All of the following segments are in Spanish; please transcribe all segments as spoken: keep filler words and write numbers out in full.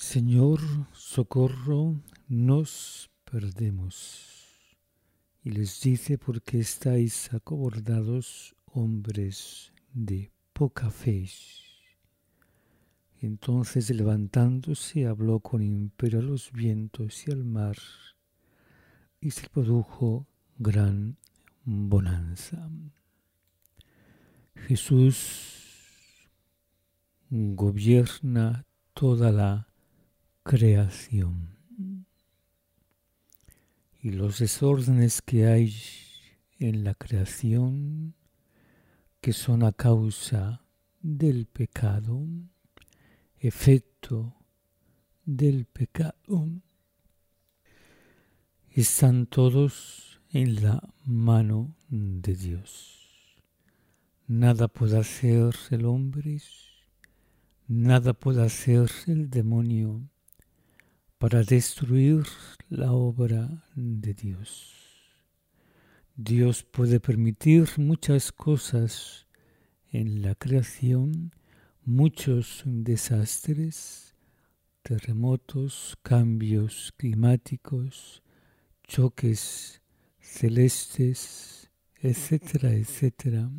Señor, socorro, nos perdemos. Y les dice, ¿por qué estáis acobardados, hombres de poca fe? Entonces, levantándose, habló con imperio a los vientos y al mar, y se produjo gran bonanza. Jesús gobierna toda la creación. Y los desórdenes que hay en la creación, que son a causa del pecado, efecto del pecado, están todos en la mano de Dios. Nada puede hacer el hombre, nada puede hacer el demonio para destruir la obra de Dios. Dios puede permitir muchas cosas en la creación, muchos desastres, terremotos, cambios climáticos, choques celestes, etcétera, etcétera.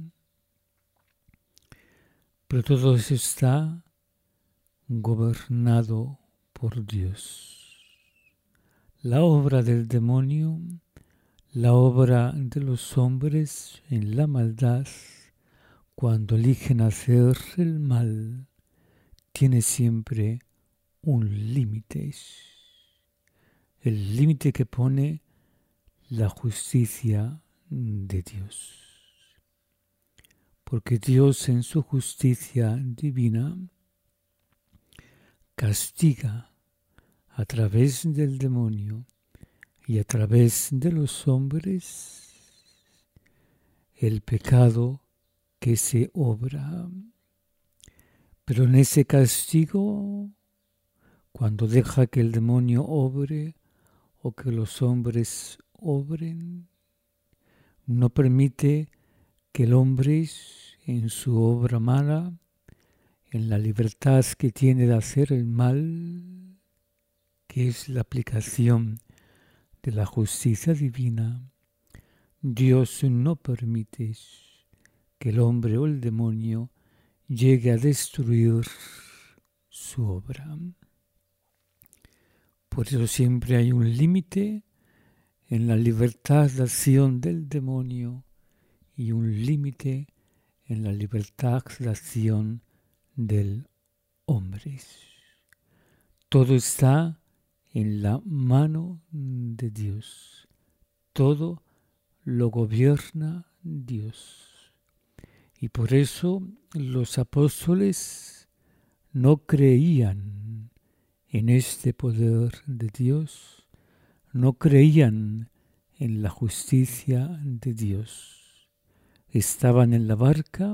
Pero todo eso está gobernado por Dios. La obra del demonio, la obra de los hombres en la maldad, cuando eligen hacer el mal, tiene siempre un límite. El límite que pone la justicia de Dios. Porque Dios en su justicia divina castiga a través del demonio y a través de los hombres el pecado que se obra. Pero en ese castigo, cuando deja que el demonio obre o que los hombres obren, no permite que el hombre en su obra mala, en la libertad que tiene de hacer el mal, que es la aplicación de la justicia divina, Dios no permite que el hombre o el demonio llegue a destruir su obra. Por eso siempre hay un límite en la libertad de acción del demonio y un límite en la libertad de acción del hombre. Todo está en la mano de Dios. Todo lo gobierna Dios. Y por eso los apóstoles no creían en este poder de Dios, no creían en la justicia de Dios. Estaban en la barca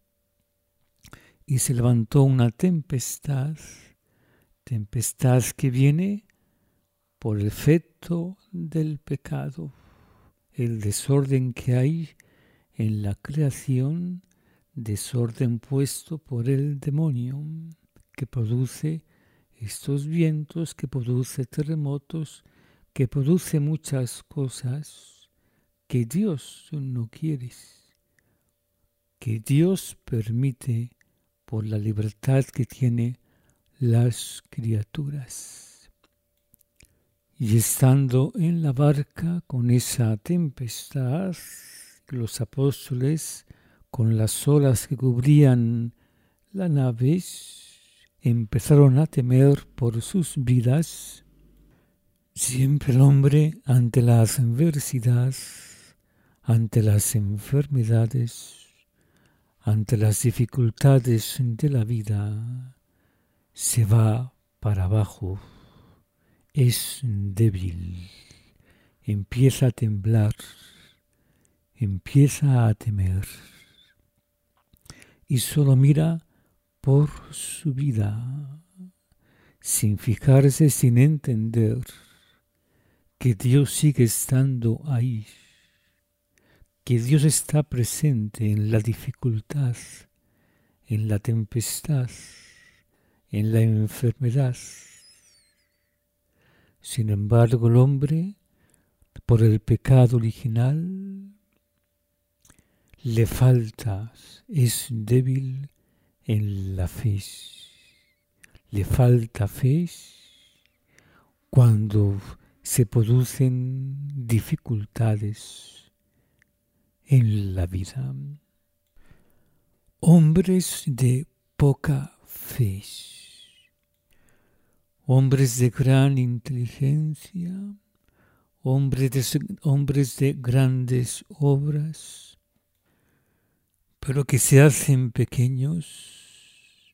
y se levantó una tempestad, tempestad que viene por el efecto del pecado, el desorden que hay en la creación, desorden puesto por el demonio, que produce estos vientos, que produce terremotos, que produce muchas cosas que Dios no quiere, que Dios permite por la libertad que tiene las criaturas. Y estando en la barca con esa tempestad, los apóstoles, con las olas que cubrían la nave, empezaron a temer por sus vidas. Siempre el hombre, ante las adversidades, ante las enfermedades, ante las dificultades de la vida, se va para abajo, es débil, empieza a temblar, empieza a temer y solo mira por su vida, sin fijarse, sin entender que Dios sigue estando ahí, que Dios está presente en la dificultad, en la tempestad, en la enfermedad, Sin embargo, el hombre, por el pecado original, le falta, es débil en la fe. Le falta fe cuando se producen dificultades en la vida. Hombres de poca fe, hombres de gran inteligencia, hombres de, hombres de grandes obras, pero que se hacen pequeños,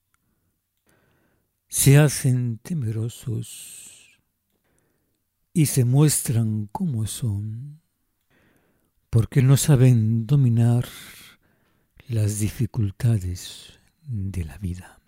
se hacen temerosos y se muestran como son, porque no saben dominar las dificultades de la vida.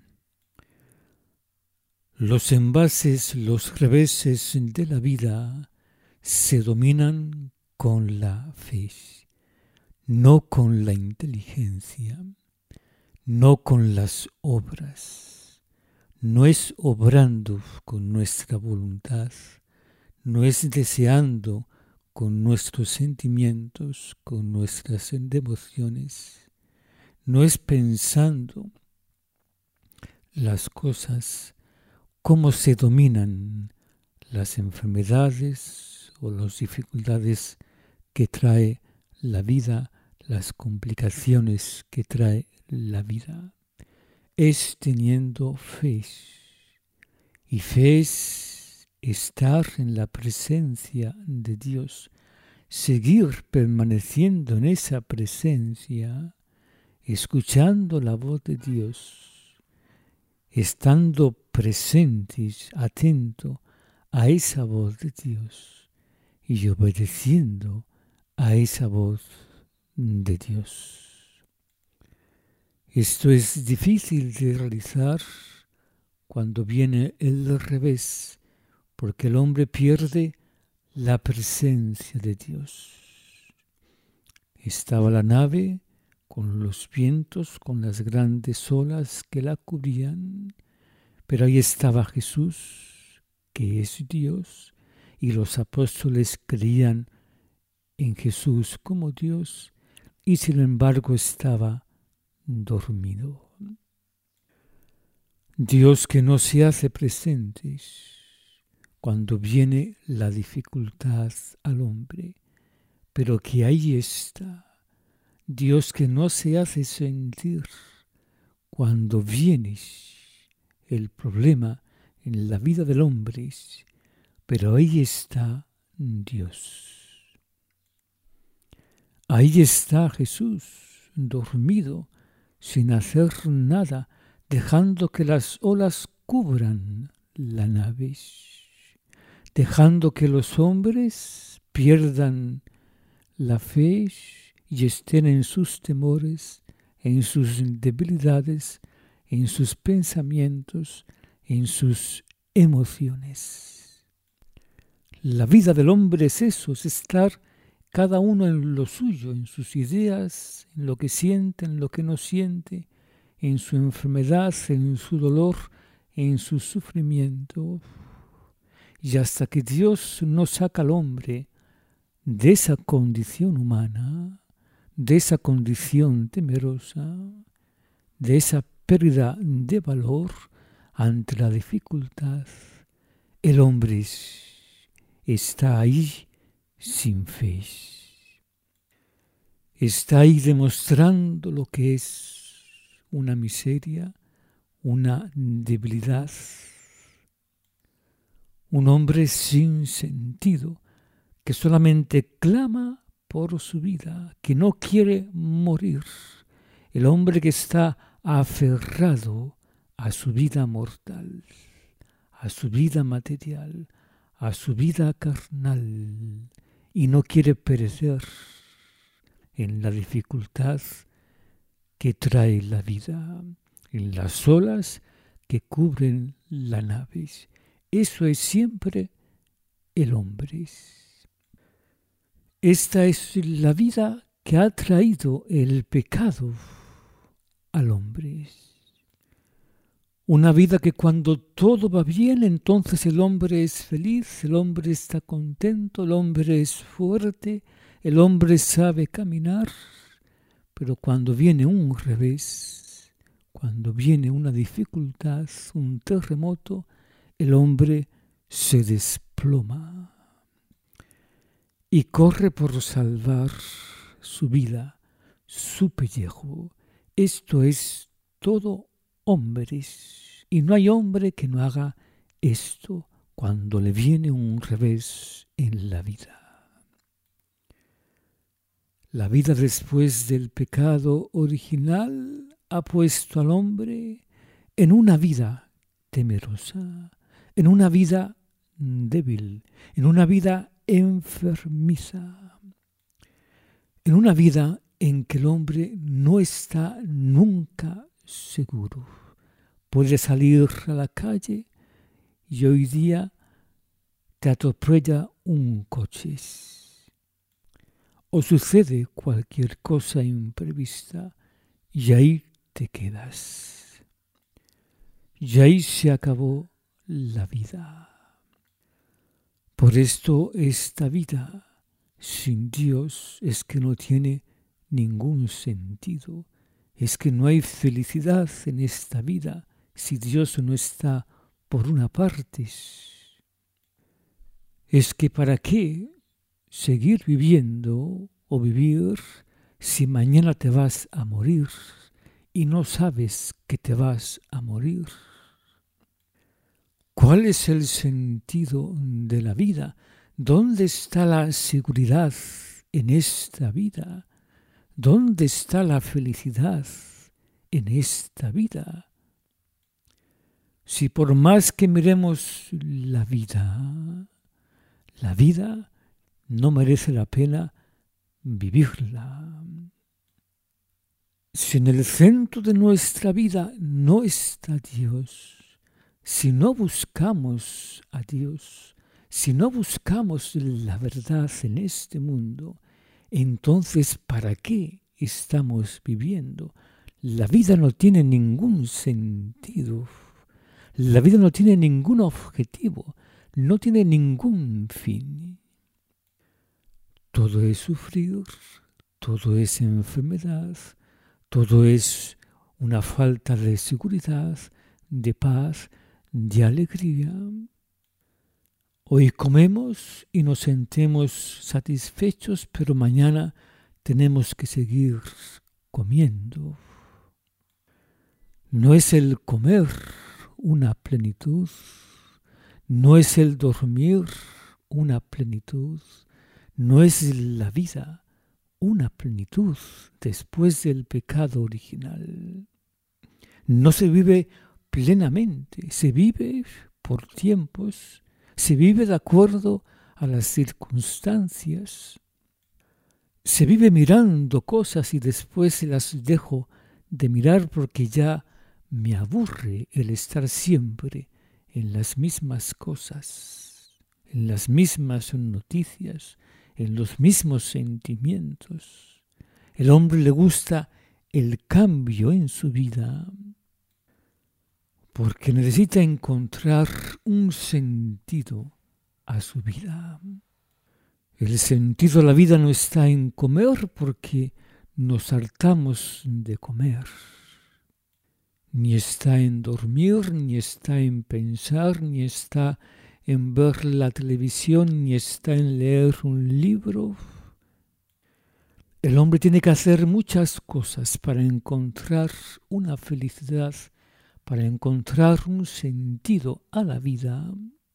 Los embases, los reveses de la vida se dominan con la fe, no con la inteligencia, no con las obras. No es obrando con nuestra voluntad, no es deseando con nuestros sentimientos, con nuestras emociones, no es pensando las cosas, cómo se dominan las enfermedades o las dificultades que trae la vida, las complicaciones que trae la vida. Es teniendo fe. Y fe es estar en la presencia de Dios, seguir permaneciendo en esa presencia, escuchando la voz de Dios, estando presentes, atento a esa voz de Dios y obedeciendo a esa voz de Dios. Esto es difícil de realizar cuando viene el revés, porque el hombre pierde la presencia de Dios. Estaba la nave con los vientos, con las grandes olas que la cubrían, pero ahí estaba Jesús, que es Dios, y los apóstoles creían en Jesús como Dios, y sin embargo estaba dormido. Dios que no se hace presente cuando viene la dificultad al hombre, pero que ahí está. Dios que no se hace sentir cuando viene el problema en la vida del hombre, pero ahí está Dios. Ahí está Jesús, dormido, sin hacer nada, dejando que las olas cubran la nave, dejando que los hombres pierdan la fe y estén en sus temores, en sus debilidades, en sus pensamientos, en sus emociones. La vida del hombre es eso, es estar cada uno en lo suyo, en sus ideas, en lo que siente, en lo que no siente, en su enfermedad, en su dolor, en su sufrimiento. Y hasta que Dios no saca al hombre de esa condición humana, de esa condición temerosa, de esa pérdida de valor ante la dificultad, el hombre está ahí sin fe. Está ahí demostrando lo que es una miseria, una debilidad, un hombre sin sentido, que solamente clama por su vida, que no quiere morir. El hombre que está aferrado a su vida mortal, a su vida material, a su vida carnal, y no quiere perecer en la dificultad que trae la vida, en las olas que cubren la nave. Eso es siempre el hombre. Esta es la vida que ha traído el pecado al hombre. Una vida que cuando todo va bien, entonces el hombre es feliz, el hombre está contento, el hombre es fuerte, el hombre sabe caminar. Pero cuando viene un revés, cuando viene una dificultad, un terremoto, el hombre se desploma y corre por salvar su vida, su pellejo. Esto es todo hombres, y no hay hombre que no haga esto cuando le viene un revés en la vida. La vida después del pecado original ha puesto al hombre en una vida temerosa, en una vida débil, en una vida enfermiza, en una vida en que el hombre no está nunca seguro. Puede salir a la calle y hoy día te atropella un coche. O sucede cualquier cosa imprevista y ahí te quedas. Y ahí se acabó la vida. Por esto esta vida sin Dios es que no tiene ningún sentido. Es que no hay felicidad en esta vida si Dios no está por una parte. Es que ¿para qué seguir viviendo o vivir si mañana te vas a morir y no sabes que te vas a morir? ¿Cuál es el sentido de la vida? ¿Dónde está la seguridad en esta vida? ¿Dónde está la felicidad en esta vida? Si por más que miremos la vida, la vida no merece la pena vivirla. Si en el centro de nuestra vida no está Dios, si no buscamos a Dios, si no buscamos la verdad en este mundo, entonces ¿para qué estamos viviendo? La vida no tiene ningún sentido, la vida no tiene ningún objetivo, no tiene ningún fin. Todo es sufrir, todo es enfermedad, todo es una falta de seguridad, de paz, de alegría. Hoy comemos y nos sentimos satisfechos, pero mañana tenemos que seguir comiendo. No es el comer una plenitud, no es el dormir una plenitud, no es la vida una plenitud después del pecado original. No se vive plenamente, se vive por tiempos, se vive de acuerdo a las circunstancias, se vive mirando cosas y después las dejo de mirar porque ya me aburre el estar siempre en las mismas cosas, en las mismas noticias, en los mismos sentimientos. El hombre le gusta el cambio en su vida porque necesita encontrar un sentido a su vida. El sentido de la vida no está en comer porque nos hartamos de comer. Ni está en dormir, ni está en pensar, ni está en ver la televisión, ni está en leer un libro. El hombre tiene que hacer muchas cosas para encontrar una felicidad, para encontrar un sentido a la vida,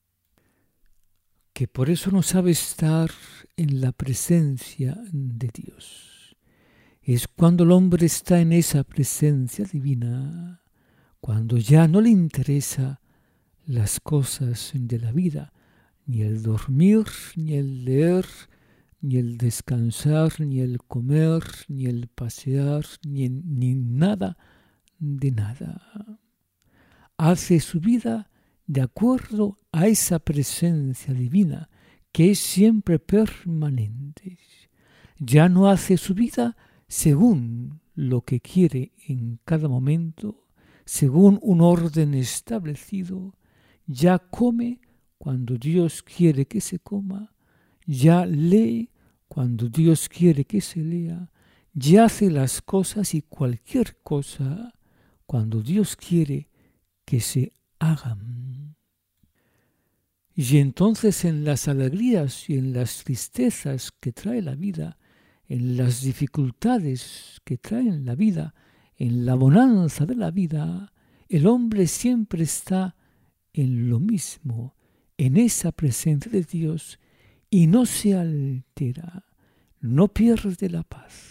que por eso no sabe estar en la presencia de Dios. Es cuando el hombre está en esa presencia divina, cuando ya no le interesa las cosas de la vida, ni el dormir, ni el leer, ni el descansar, ni el comer, ni el pasear, ni, ni nada de nada. Hace su vida de acuerdo a esa presencia divina que es siempre permanente. Ya no hace su vida según lo que quiere en cada momento, según un orden establecido, ya come cuando Dios quiere que se coma, ya lee cuando Dios quiere que se lea, ya hace las cosas y cualquier cosa cuando Dios quiere que se hagan. Y entonces en las alegrías y en las tristezas que trae la vida, en las dificultades que trae la vida, en la bonanza de la vida, el hombre siempre está en lo mismo, en esa presencia de Dios, y no se altera, no pierde la paz,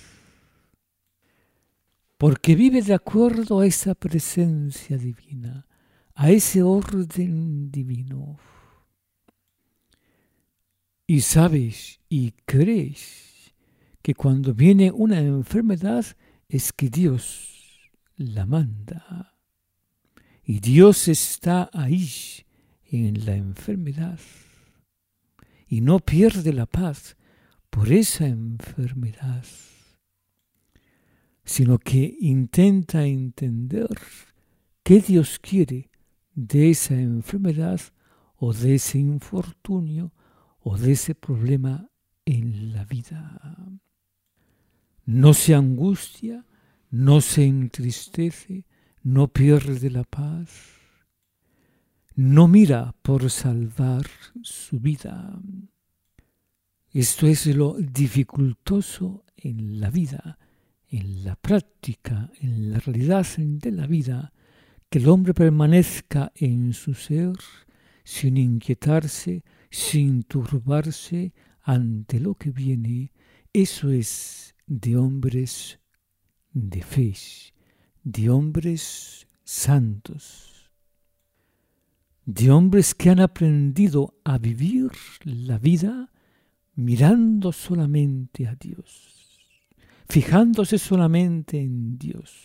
porque vive de acuerdo a esa presencia divina, a ese orden divino. Y sabes y crees que cuando viene una enfermedad es que Dios la manda. Y Dios está ahí en la enfermedad. Y no pierde la paz por esa enfermedad, sino que intenta entender qué Dios quiere de esa enfermedad o de ese infortunio o de ese problema en la vida. No se angustia, no se entristece, no pierde la paz, no mira por salvar su vida. Esto es lo dificultoso en la vida, en la práctica, en la realidad de la vida, que el hombre permanezca en su ser sin inquietarse, sin turbarse ante lo que viene. Eso es de hombres de fe, de hombres santos, de hombres que han aprendido a vivir la vida mirando solamente a Dios, fijándose solamente en Dios.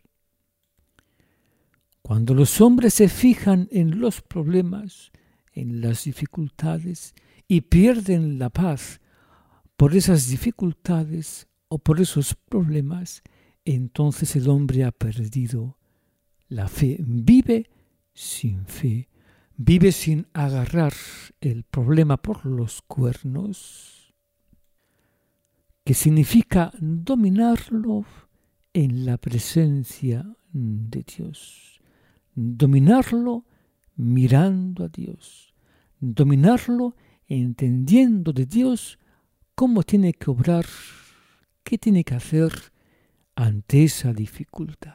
Cuando los hombres se fijan en los problemas, en las dificultades y pierden la paz por esas dificultades o por esos problemas, entonces el hombre ha perdido la fe. Vive sin fe, vive sin agarrar el problema por los cuernos, que significa dominarlo en la presencia de Dios, dominarlo mirando a Dios, dominarlo entendiendo de Dios cómo tiene que obrar, qué tiene que hacer ante esa dificultad.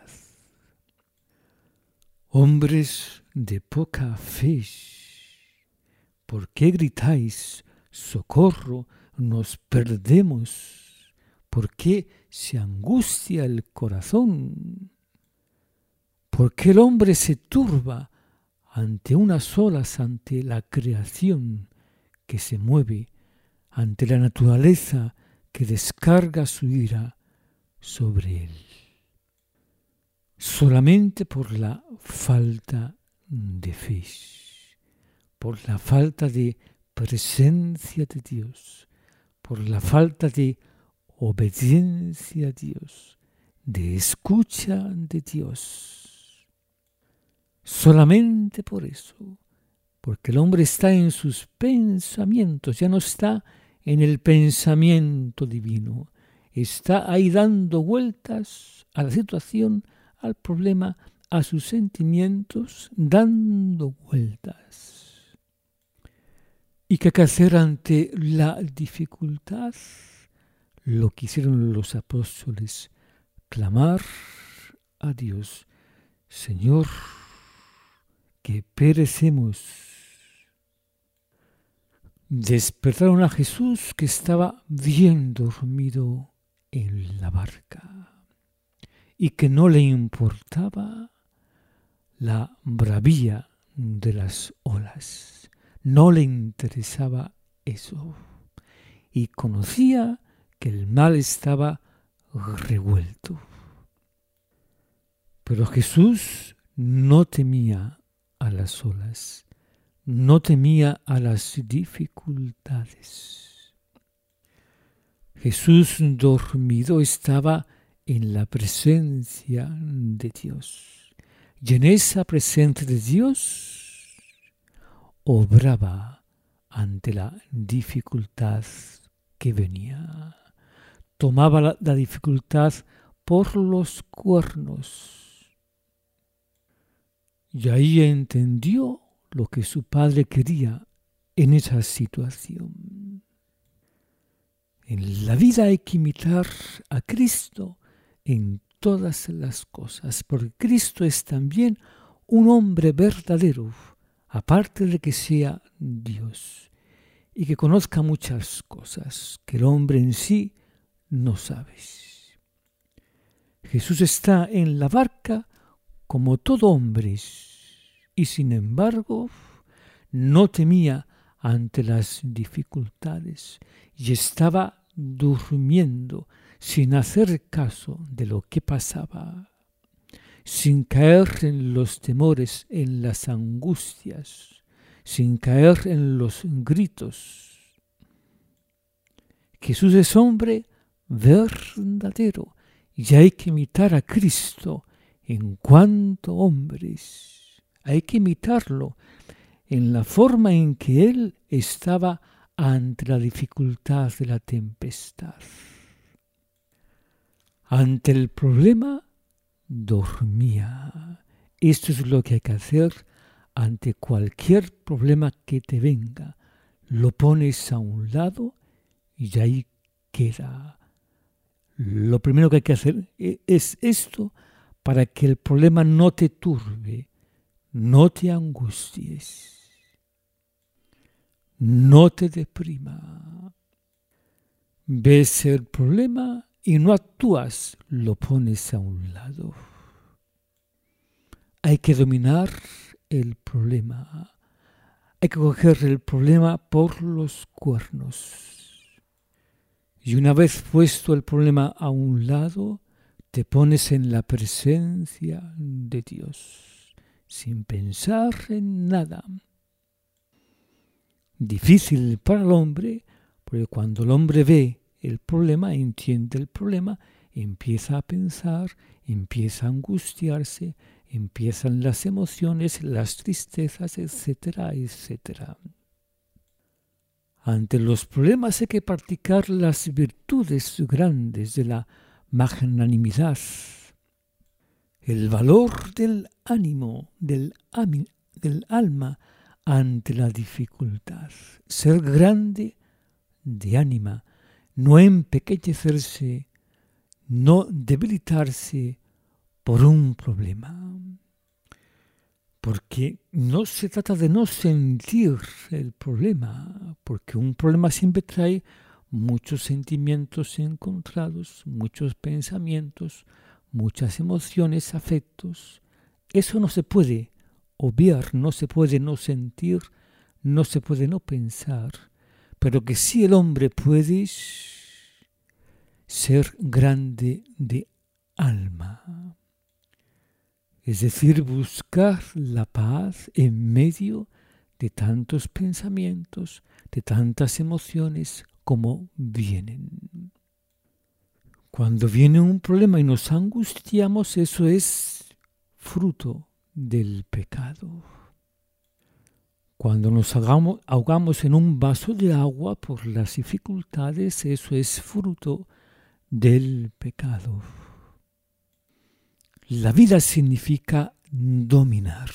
Hombres de poca fe, ¿por qué gritáis, socorro, nos perdemos? ¿Por qué se angustia el corazón? ¿Por qué el hombre se turba ante unas olas, ante la creación que se mueve, ante la naturaleza que descarga su ira sobre él? Solamente por la falta de fe, por la falta de presencia de Dios, por la falta de obediencia a Dios, de escucha de Dios. Solamente por eso, porque el hombre está en sus pensamientos, ya no está en el pensamiento divino, está ahí dando vueltas a la situación, al problema, a sus sentimientos, dando vueltas. ¿Y qué hay que hacer ante la dificultad? Lo que hicieron los apóstoles, clamar a Dios: Señor, que perecemos. Despertaron a Jesús, que estaba bien dormido en la barca y que no le importaba la bravía de las olas, no le interesaba eso, y conocía que el mar estaba revuelto. Pero Jesús no temía a las olas, no temía a las dificultades. Jesús dormido estaba en la presencia de Dios. y en esa presencia de Dios obraba ante la dificultad que venía. Tomaba la, la dificultad por los cuernos. Y ahí entendió lo que su padre quería en esa situación. En la vida hay que imitar a Cristo en todas las cosas, porque Cristo es también un hombre verdadero, aparte de que sea Dios, y que conozca muchas cosas que el hombre en sí no sabe. Jesús está en la barca como todo hombre, y sin embargo no temía ante las dificultades y estaba durmiendo sin hacer caso de lo que pasaba, sin caer en los temores, en las angustias, sin caer en los gritos. Jesús es hombre verdadero y hay que imitar a Cristo en cuanto hombres. Hay que imitarlo en la forma en que Él estaba ante la dificultad de la tempestad. Ante el problema, dormía. Esto es lo que hay que hacer ante cualquier problema que te venga. Lo pones a un lado y ahí queda. Lo primero que hay que hacer es esto para que el problema no te turbe, no te angusties. No te deprima. Ves el problema y no actúas, lo pones a un lado. Hay que dominar el problema. Hay que coger el problema por los cuernos. Y una vez puesto el problema a un lado, te pones en la presencia de Dios, sin pensar en nada. Difícil para el hombre, porque cuando el hombre ve el problema, entiende el problema, empieza a pensar, empieza a angustiarse, empiezan las emociones, las tristezas, etcétera, etcétera. Ante los problemas hay que practicar las virtudes grandes de la magnanimidad, el valor del ánimo, del, ami, del alma, ante la dificultad, ser grande de ánima, no empequeñecerse, no debilitarse por un problema. Porque no se trata de no sentir el problema, porque un problema siempre trae muchos sentimientos encontrados, muchos pensamientos, muchas emociones, afectos. Eso no se puede obviar, no se puede no sentir, no se puede no pensar, pero que sí el hombre puede ser grande de alma, es decir, buscar la paz en medio de tantos pensamientos, de tantas emociones como vienen. Cuando viene un problema y nos angustiamos, eso es fruto del pecado. Cuando nos ahogamos, ahogamos en un vaso de agua por las dificultades, eso es fruto del pecado. La vida significa dominar.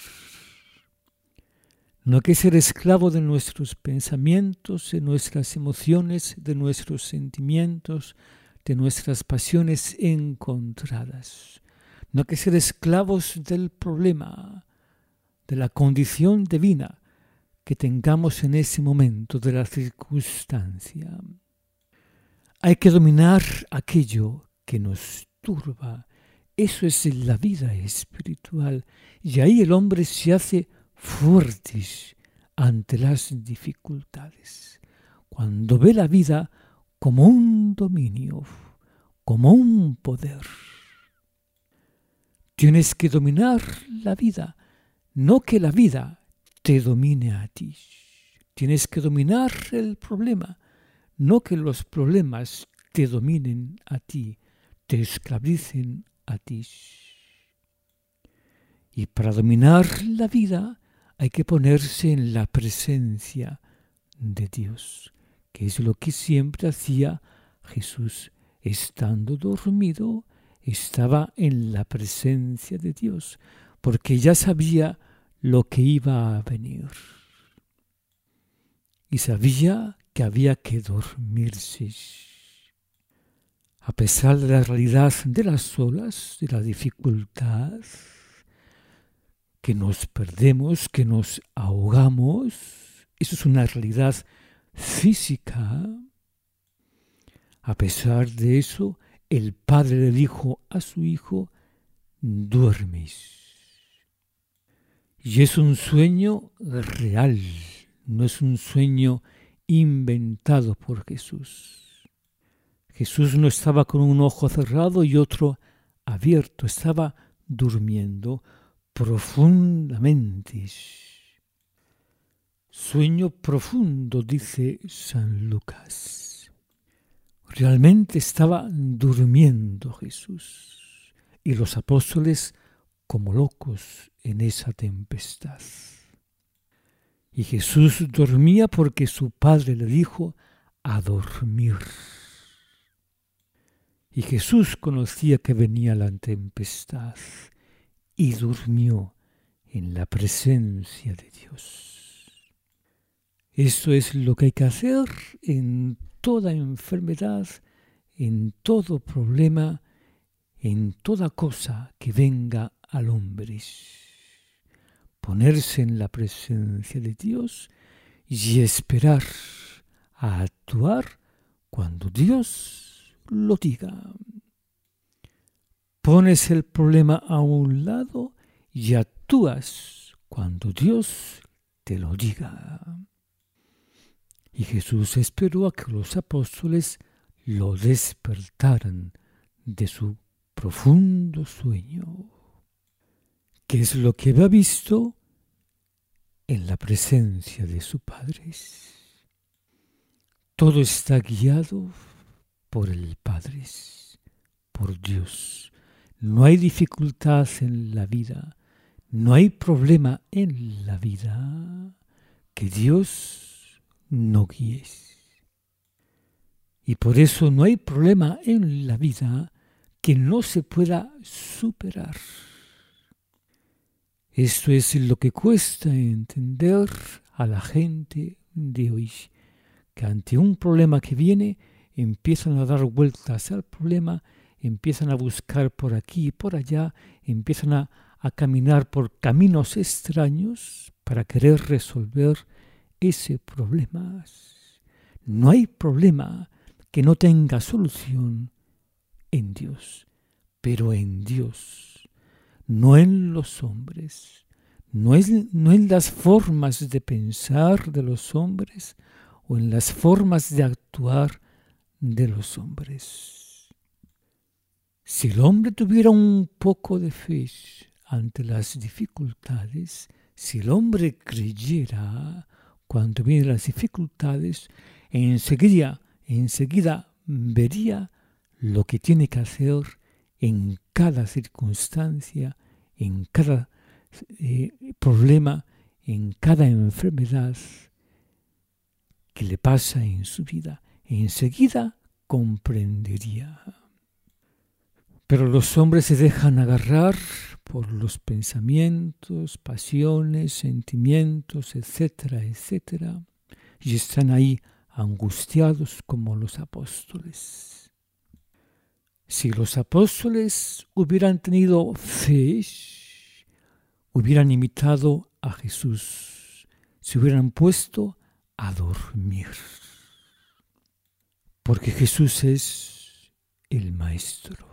No hay que ser esclavo de nuestros pensamientos, de nuestras emociones, de nuestros sentimientos, de nuestras pasiones encontradas. No hay que ser esclavos del problema, de la condición divina que tengamos en ese momento, de la circunstancia. Hay que dominar aquello que nos turba. Eso es la vida espiritual. Y ahí el hombre se hace fuerte ante las dificultades. Cuando ve la vida como un dominio, como un poder. Tienes que dominar la vida, no que la vida te domine a ti. Tienes que dominar el problema, no que los problemas te dominen a ti, te esclavicen a ti. Y para dominar la vida hay que ponerse en la presencia de Dios, que es lo que siempre hacía Jesús. Estando dormido, estaba en la presencia de Dios, porque ya sabía lo que iba a venir. Y sabía que había que dormirse. A pesar de la realidad de las olas, de la dificultad, que nos perdemos, que nos ahogamos, eso es una realidad física. A pesar de eso, el padre le dijo a su hijo: duermes. Y es un sueño real, no es un sueño inventado por Jesús. Jesús no estaba con un ojo cerrado y otro abierto, estaba durmiendo profundamente. Sueño profundo, dice San Lucas. Realmente estaba durmiendo Jesús y los apóstoles como locos en esa tempestad. Y Jesús dormía porque su padre le dijo a dormir. Y Jesús conocía que venía la tempestad y durmió en la presencia de Dios. Esto es lo que hay que hacer en toda enfermedad, en todo problema, en toda cosa que venga al hombre. Ponerse en la presencia de Dios y esperar a actuar cuando Dios lo diga. Pones el problema a un lado y actúas cuando Dios te lo diga. Y Jesús esperó a que los apóstoles lo despertaran de su profundo sueño, que es lo que había visto en la presencia de su Padre. Todo está guiado por el Padre, por Dios. No hay dificultad en la vida, no hay problema en la vida que Dios no guíe. Y por eso no hay problema en la vida que no se pueda superar. Esto es lo que cuesta entender a la gente de hoy, que ante un problema que viene empiezan a dar vueltas al problema, empiezan a buscar por aquí y por allá, empiezan a, a caminar por caminos extraños para querer resolver ese problema. No hay problema que no tenga solución en Dios, pero en Dios, no en los hombres, no, es, no en las formas de pensar de los hombres o en las formas de actuar de los hombres. Si el hombre tuviera un poco de fe ante las dificultades, si el hombre creyera cuando vienen las dificultades, enseguida, enseguida vería lo que tiene que hacer en cada circunstancia, en cada eh, problema, en cada enfermedad que le pasa en su vida. Enseguida comprendería. Pero los hombres se dejan agarrar por los pensamientos, pasiones, sentimientos, etcétera, etcétera, y están ahí angustiados como los apóstoles. Si los apóstoles hubieran tenido fe, hubieran imitado a Jesús, se hubieran puesto a dormir. Porque Jesús es el Maestro.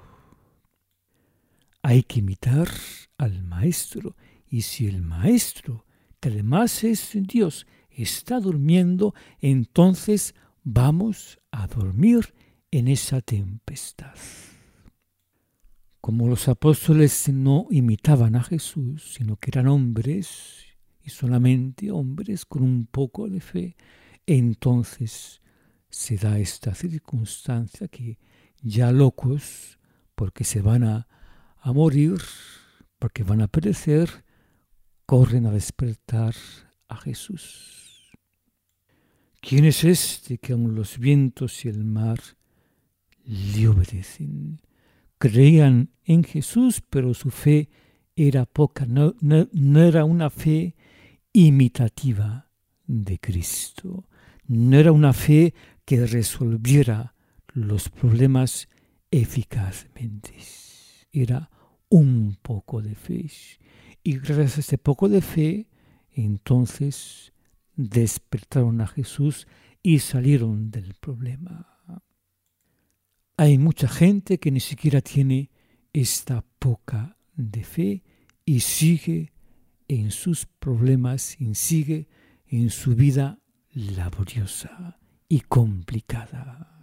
Hay que imitar al Maestro. Y si el Maestro, que además es Dios, está durmiendo, entonces vamos a dormir en esa tempestad. Como los apóstoles no imitaban a Jesús, sino que eran hombres, y solamente hombres con un poco de fe, entonces se da esta circunstancia que ya locos, porque se van a, a morir, porque van a perecer, corren a despertar a Jesús. ¿Quién es este que aun los vientos y el mar le obedecen? Creían en Jesús, pero su fe era poca, no, no, no era una fe imitativa de Cristo, no era una fe que resolviera los problemas eficazmente. Era un poco de fe. Y gracias a este poco de fe, entonces despertaron a Jesús y salieron del problema. Hay mucha gente que ni siquiera tiene esta poca de fe y sigue en sus problemas y sigue en su vida laboriosa y complicada.